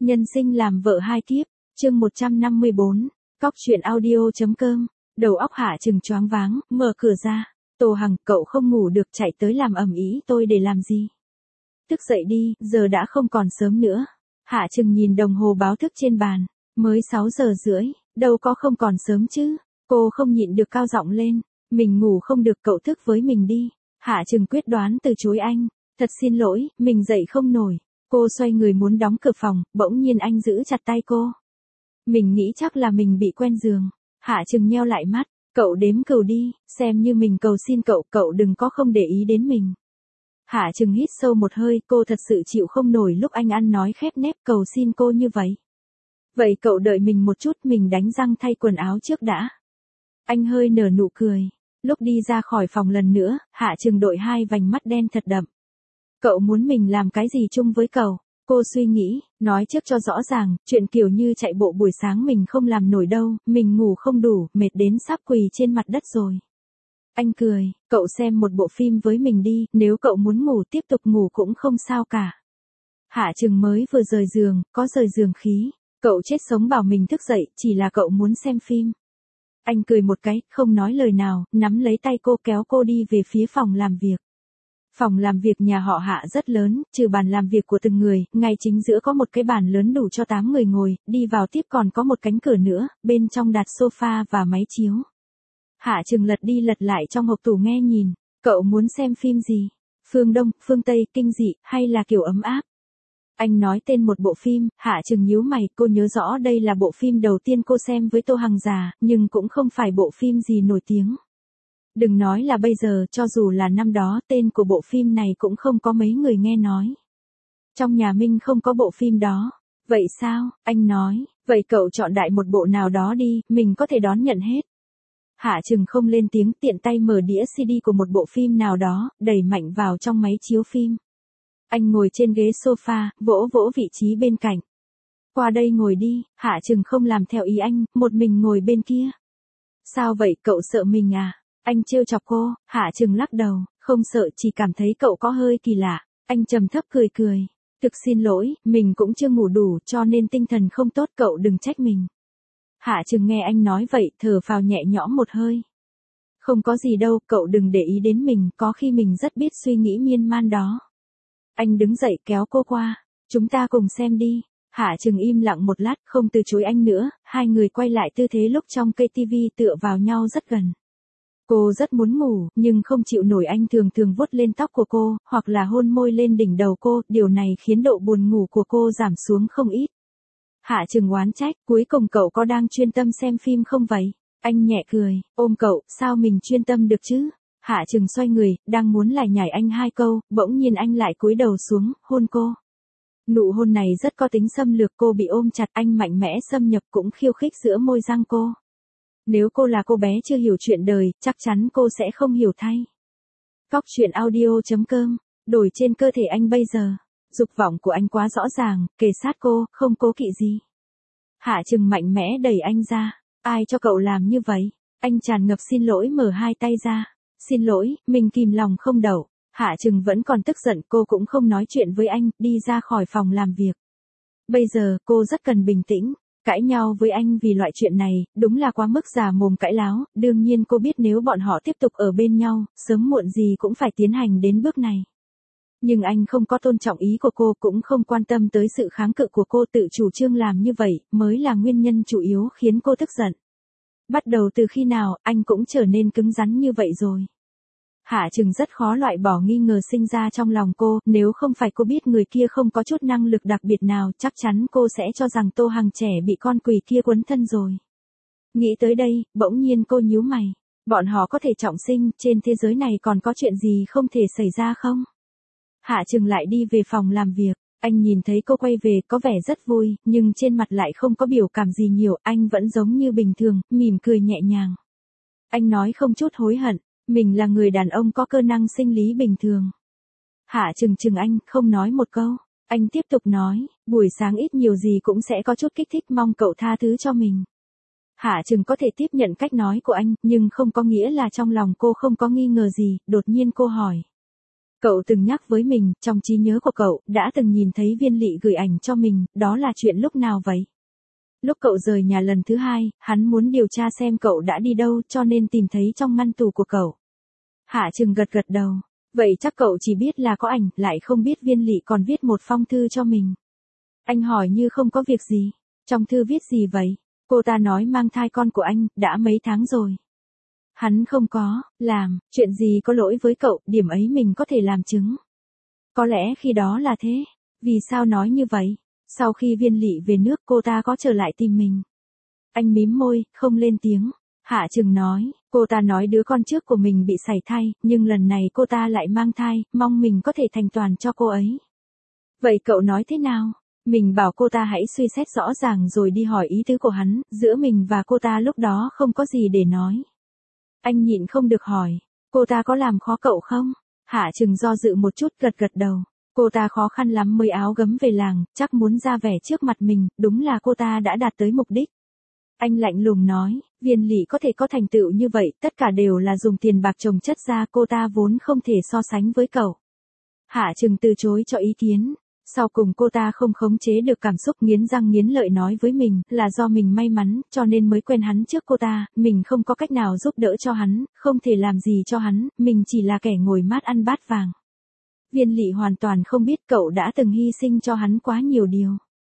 Nhân sinh làm vợ hai kiếp, chương 154, cóc truyện audio.com, đầu óc Hạ Trừng choáng váng, mở cửa ra. Tô Hằng, cậu không ngủ được chạy tới làm ầm ĩ tôi để làm gì? Thức dậy đi, giờ đã không còn sớm nữa. Hạ Trừng nhìn đồng hồ báo thức trên bàn, mới 6 giờ rưỡi, đâu có không còn sớm chứ. Cô không nhịn được cao giọng lên, mình ngủ không được cậu thức với mình đi. Hạ Trừng quyết đoán từ chối anh, thật xin lỗi, mình dậy không nổi. Cô xoay người muốn đóng cửa phòng, bỗng nhiên anh giữ chặt tay cô. Mình nghĩ chắc là mình bị quen giường. Hạ Trừng nheo lại mắt, cậu đếm cừu đi, xem như mình cầu xin cậu, cậu đừng có không để ý đến mình. Hạ Trừng hít sâu một hơi, cô thật sự chịu không nổi lúc anh ăn nói khép nép cầu xin cô như vậy. Vậy cậu đợi mình một chút, mình đánh răng thay quần áo trước đã. Anh hơi nở nụ cười. Lúc đi ra khỏi phòng lần nữa, Hạ Trừng đội hai vành mắt đen thật đậm. Cậu muốn mình làm cái gì chung với cậu? Cô suy nghĩ, nói trước cho rõ ràng, chuyện kiểu như chạy bộ buổi sáng mình không làm nổi đâu, mình ngủ không đủ, mệt đến sắp quỳ trên mặt đất rồi. Anh cười, cậu xem một bộ phim với mình đi, nếu cậu muốn ngủ tiếp tục ngủ cũng không sao cả. Hạ Trừng mới vừa rời giường, có rời giường khí, cậu chết sống bảo mình thức dậy, chỉ là cậu muốn xem phim. Anh cười một cái, không nói lời nào, nắm lấy tay cô kéo cô đi về phía phòng làm việc. Phòng làm việc nhà họ Hạ rất lớn, trừ bàn làm việc của từng người, ngay chính giữa có một cái bàn lớn đủ cho 8 người ngồi, đi vào tiếp còn có một cánh cửa nữa, bên trong đặt sofa và máy chiếu. Hạ Trừng lật đi lật lại trong hộp tủ nghe nhìn, cậu muốn xem phim gì? Phương Đông, phương Tây, kinh dị, hay là kiểu ấm áp? Anh nói tên một bộ phim, Hạ Trừng nhíu mày, cô nhớ rõ đây là bộ phim đầu tiên cô xem với Tô Hằng già, nhưng cũng không phải bộ phim gì nổi tiếng. Đừng nói là bây giờ, cho dù là năm đó, tên của bộ phim này cũng không có mấy người nghe nói. Trong nhà Minh không có bộ phim đó. Vậy sao? Anh nói, vậy cậu chọn đại một bộ nào đó đi, mình có thể đón nhận hết. Hạ Trừng không lên tiếng, tiện tay mở đĩa CD của một bộ phim nào đó, đẩy mạnh vào trong máy chiếu phim. Anh ngồi trên ghế sofa, vỗ vỗ vị trí bên cạnh. Qua đây ngồi đi, Hạ Trừng không làm theo ý anh, một mình ngồi bên kia. Sao vậy, cậu sợ mình à? Anh trêu chọc cô, Hạ Trừng lắc đầu, không sợ, chỉ cảm thấy cậu có hơi kỳ lạ. Anh trầm thấp cười cười. Thực xin lỗi, mình cũng chưa ngủ đủ cho nên tinh thần không tốt, cậu đừng trách mình. Hạ Trừng nghe anh nói vậy, thở phào nhẹ nhõm một hơi. Không có gì đâu, cậu đừng để ý đến mình, có khi mình rất biết suy nghĩ miên man đó. Anh đứng dậy kéo cô qua, chúng ta cùng xem đi. Hạ Trừng im lặng một lát, không từ chối anh nữa, hai người quay lại tư thế lúc trong cây tivi tựa vào nhau rất gần. Cô rất muốn ngủ, nhưng không chịu nổi anh thường thường vuốt lên tóc của cô, hoặc là hôn môi lên đỉnh đầu cô, điều này khiến độ buồn ngủ của cô giảm xuống không ít. Hạ Trừng oán trách, cuối cùng cậu có đang chuyên tâm xem phim không vậy? Anh nhẹ cười, ôm cậu, sao mình chuyên tâm được chứ? Hạ Trừng xoay người, đang muốn lải nhải anh hai câu, bỗng nhiên anh lại cúi đầu xuống, hôn cô. Nụ hôn này rất có tính xâm lược, cô bị ôm chặt, anh mạnh mẽ xâm nhập cũng khiêu khích giữa môi răng cô. Nếu cô là cô bé chưa hiểu chuyện đời, chắc chắn cô sẽ không hiểu thay. Cóc truyện audio.com, đổi trên cơ thể anh bây giờ. Dục vọng của anh quá rõ ràng, kề sát cô, không cố kỵ gì. Hạ Trừng mạnh mẽ đẩy anh ra. Ai cho cậu làm như vậy? Anh tràn ngập xin lỗi mở hai tay ra. Xin lỗi, mình kìm lòng không đậu. Hạ Trừng vẫn còn tức giận, cô cũng không nói chuyện với anh, đi ra khỏi phòng làm việc. Bây giờ, cô rất cần bình tĩnh. Cãi nhau với anh vì loại chuyện này, đúng là quá mức già mồm cãi láo, đương nhiên cô biết nếu bọn họ tiếp tục ở bên nhau, sớm muộn gì cũng phải tiến hành đến bước này. Nhưng anh không có tôn trọng ý của cô, cũng không quan tâm tới sự kháng cự của cô, tự chủ trương làm như vậy, mới là nguyên nhân chủ yếu khiến cô tức giận. Bắt đầu từ khi nào, anh cũng trở nên cứng rắn như vậy rồi. Hạ Trừng rất khó loại bỏ nghi ngờ sinh ra trong lòng cô, nếu không phải cô biết người kia không có chút năng lực đặc biệt nào, chắc chắn cô sẽ cho rằng Tô Hằng trẻ bị con quỷ kia quấn thân rồi. Nghĩ tới đây, bỗng nhiên cô nhíu mày. Bọn họ có thể trọng sinh, trên thế giới này còn có chuyện gì không thể xảy ra không? Hạ Trừng lại đi về phòng làm việc, anh nhìn thấy cô quay về có vẻ rất vui, nhưng trên mặt lại không có biểu cảm gì nhiều, anh vẫn giống như bình thường, mỉm cười nhẹ nhàng. Anh nói không chút hối hận. Mình là người đàn ông có cơ năng sinh lý bình thường. Hạ Trừng chừng anh, không nói một câu. Anh tiếp tục nói, buổi sáng ít nhiều gì cũng sẽ có chút kích thích, mong cậu tha thứ cho mình. Hạ Trừng có thể tiếp nhận cách nói của anh, nhưng không có nghĩa là trong lòng cô không có nghi ngờ gì, đột nhiên cô hỏi. Cậu từng nhắc với mình, trong trí nhớ của cậu, đã từng nhìn thấy Viên Lị gửi ảnh cho mình, đó là chuyện lúc nào vậy? Lúc cậu rời nhà lần thứ hai, hắn muốn điều tra xem cậu đã đi đâu cho nên tìm thấy trong ngăn tủ của cậu. Hạ Trừng gật gật đầu. Vậy chắc cậu chỉ biết là có ảnh, lại không biết Viên Lị còn viết một phong thư cho mình. Anh hỏi như không có việc gì. Trong thư viết gì vậy? Cô ta nói mang thai con của anh, đã mấy tháng rồi. Hắn không có, làm, chuyện gì có lỗi với cậu, điểm ấy mình có thể làm chứng. Có lẽ khi đó là thế. Vì sao nói như vậy? Sau khi Viên Lị về nước cô ta có trở lại tìm mình. Anh mím môi, không lên tiếng. Hạ Trừng nói, cô ta nói đứa con trước của mình bị sảy thai, nhưng lần này cô ta lại mang thai, mong mình có thể thành toàn cho cô ấy. Vậy cậu nói thế nào? Mình bảo cô ta hãy suy xét rõ ràng rồi đi hỏi ý tứ của hắn, giữa mình và cô ta lúc đó không có gì để nói. Anh nhịn không được hỏi, cô ta có làm khó cậu không? Hạ Trừng do dự một chút gật gật đầu. Cô ta khó khăn lắm mới áo gấm về làng, chắc muốn ra vẻ trước mặt mình, đúng là cô ta đã đạt tới mục đích. Anh lạnh lùng nói, Viên Lị có thể có thành tựu như vậy, tất cả đều là dùng tiền bạc chồng chất ra, cô ta vốn không thể so sánh với cậu. Hạ Trừng từ chối cho ý kiến. Sau cùng cô ta không khống chế được cảm xúc, nghiến răng nghiến lợi nói với mình, là do mình may mắn, cho nên mới quen hắn trước cô ta, mình không có cách nào giúp đỡ cho hắn, không thể làm gì cho hắn, mình chỉ là kẻ ngồi mát ăn bát vàng. Viên Lị hoàn toàn không biết cậu đã từng hy sinh cho hắn quá nhiều điều.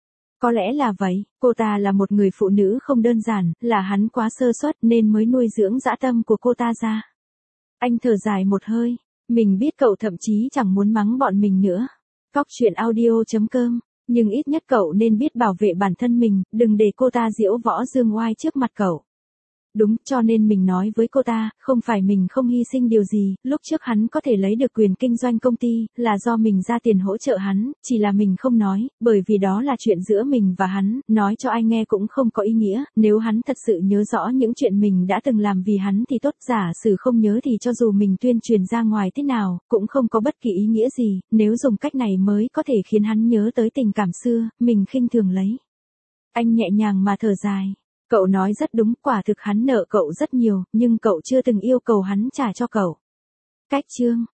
Có lẽ là vậy, cô ta là một người phụ nữ không đơn giản, là hắn quá sơ suất nên mới nuôi dưỡng dã tâm của cô ta ra. Anh thở dài một hơi, mình biết cậu thậm chí chẳng muốn mắng bọn mình nữa. Cóc truyện audio.com, nhưng ít nhất cậu nên biết bảo vệ bản thân mình, đừng để cô ta diễu võ dương oai trước mặt cậu. Đúng, cho nên mình nói với cô ta, không phải mình không hy sinh điều gì, lúc trước hắn có thể lấy được quyền kinh doanh công ty, là do mình ra tiền hỗ trợ hắn, chỉ là mình không nói, bởi vì đó là chuyện giữa mình và hắn, nói cho ai nghe cũng không có ý nghĩa, nếu hắn thật sự nhớ rõ những chuyện mình đã từng làm vì hắn thì tốt, giả sử không nhớ thì cho dù mình tuyên truyền ra ngoài thế nào, cũng không có bất kỳ ý nghĩa gì, nếu dùng cách này mới có thể khiến hắn nhớ tới tình cảm xưa, mình khinh thường lấy. Anh nhẹ nhàng mà thở dài. Cậu nói rất đúng, quả thực hắn nợ cậu rất nhiều, nhưng cậu chưa từng yêu cầu hắn trả cho cậu. Cách chương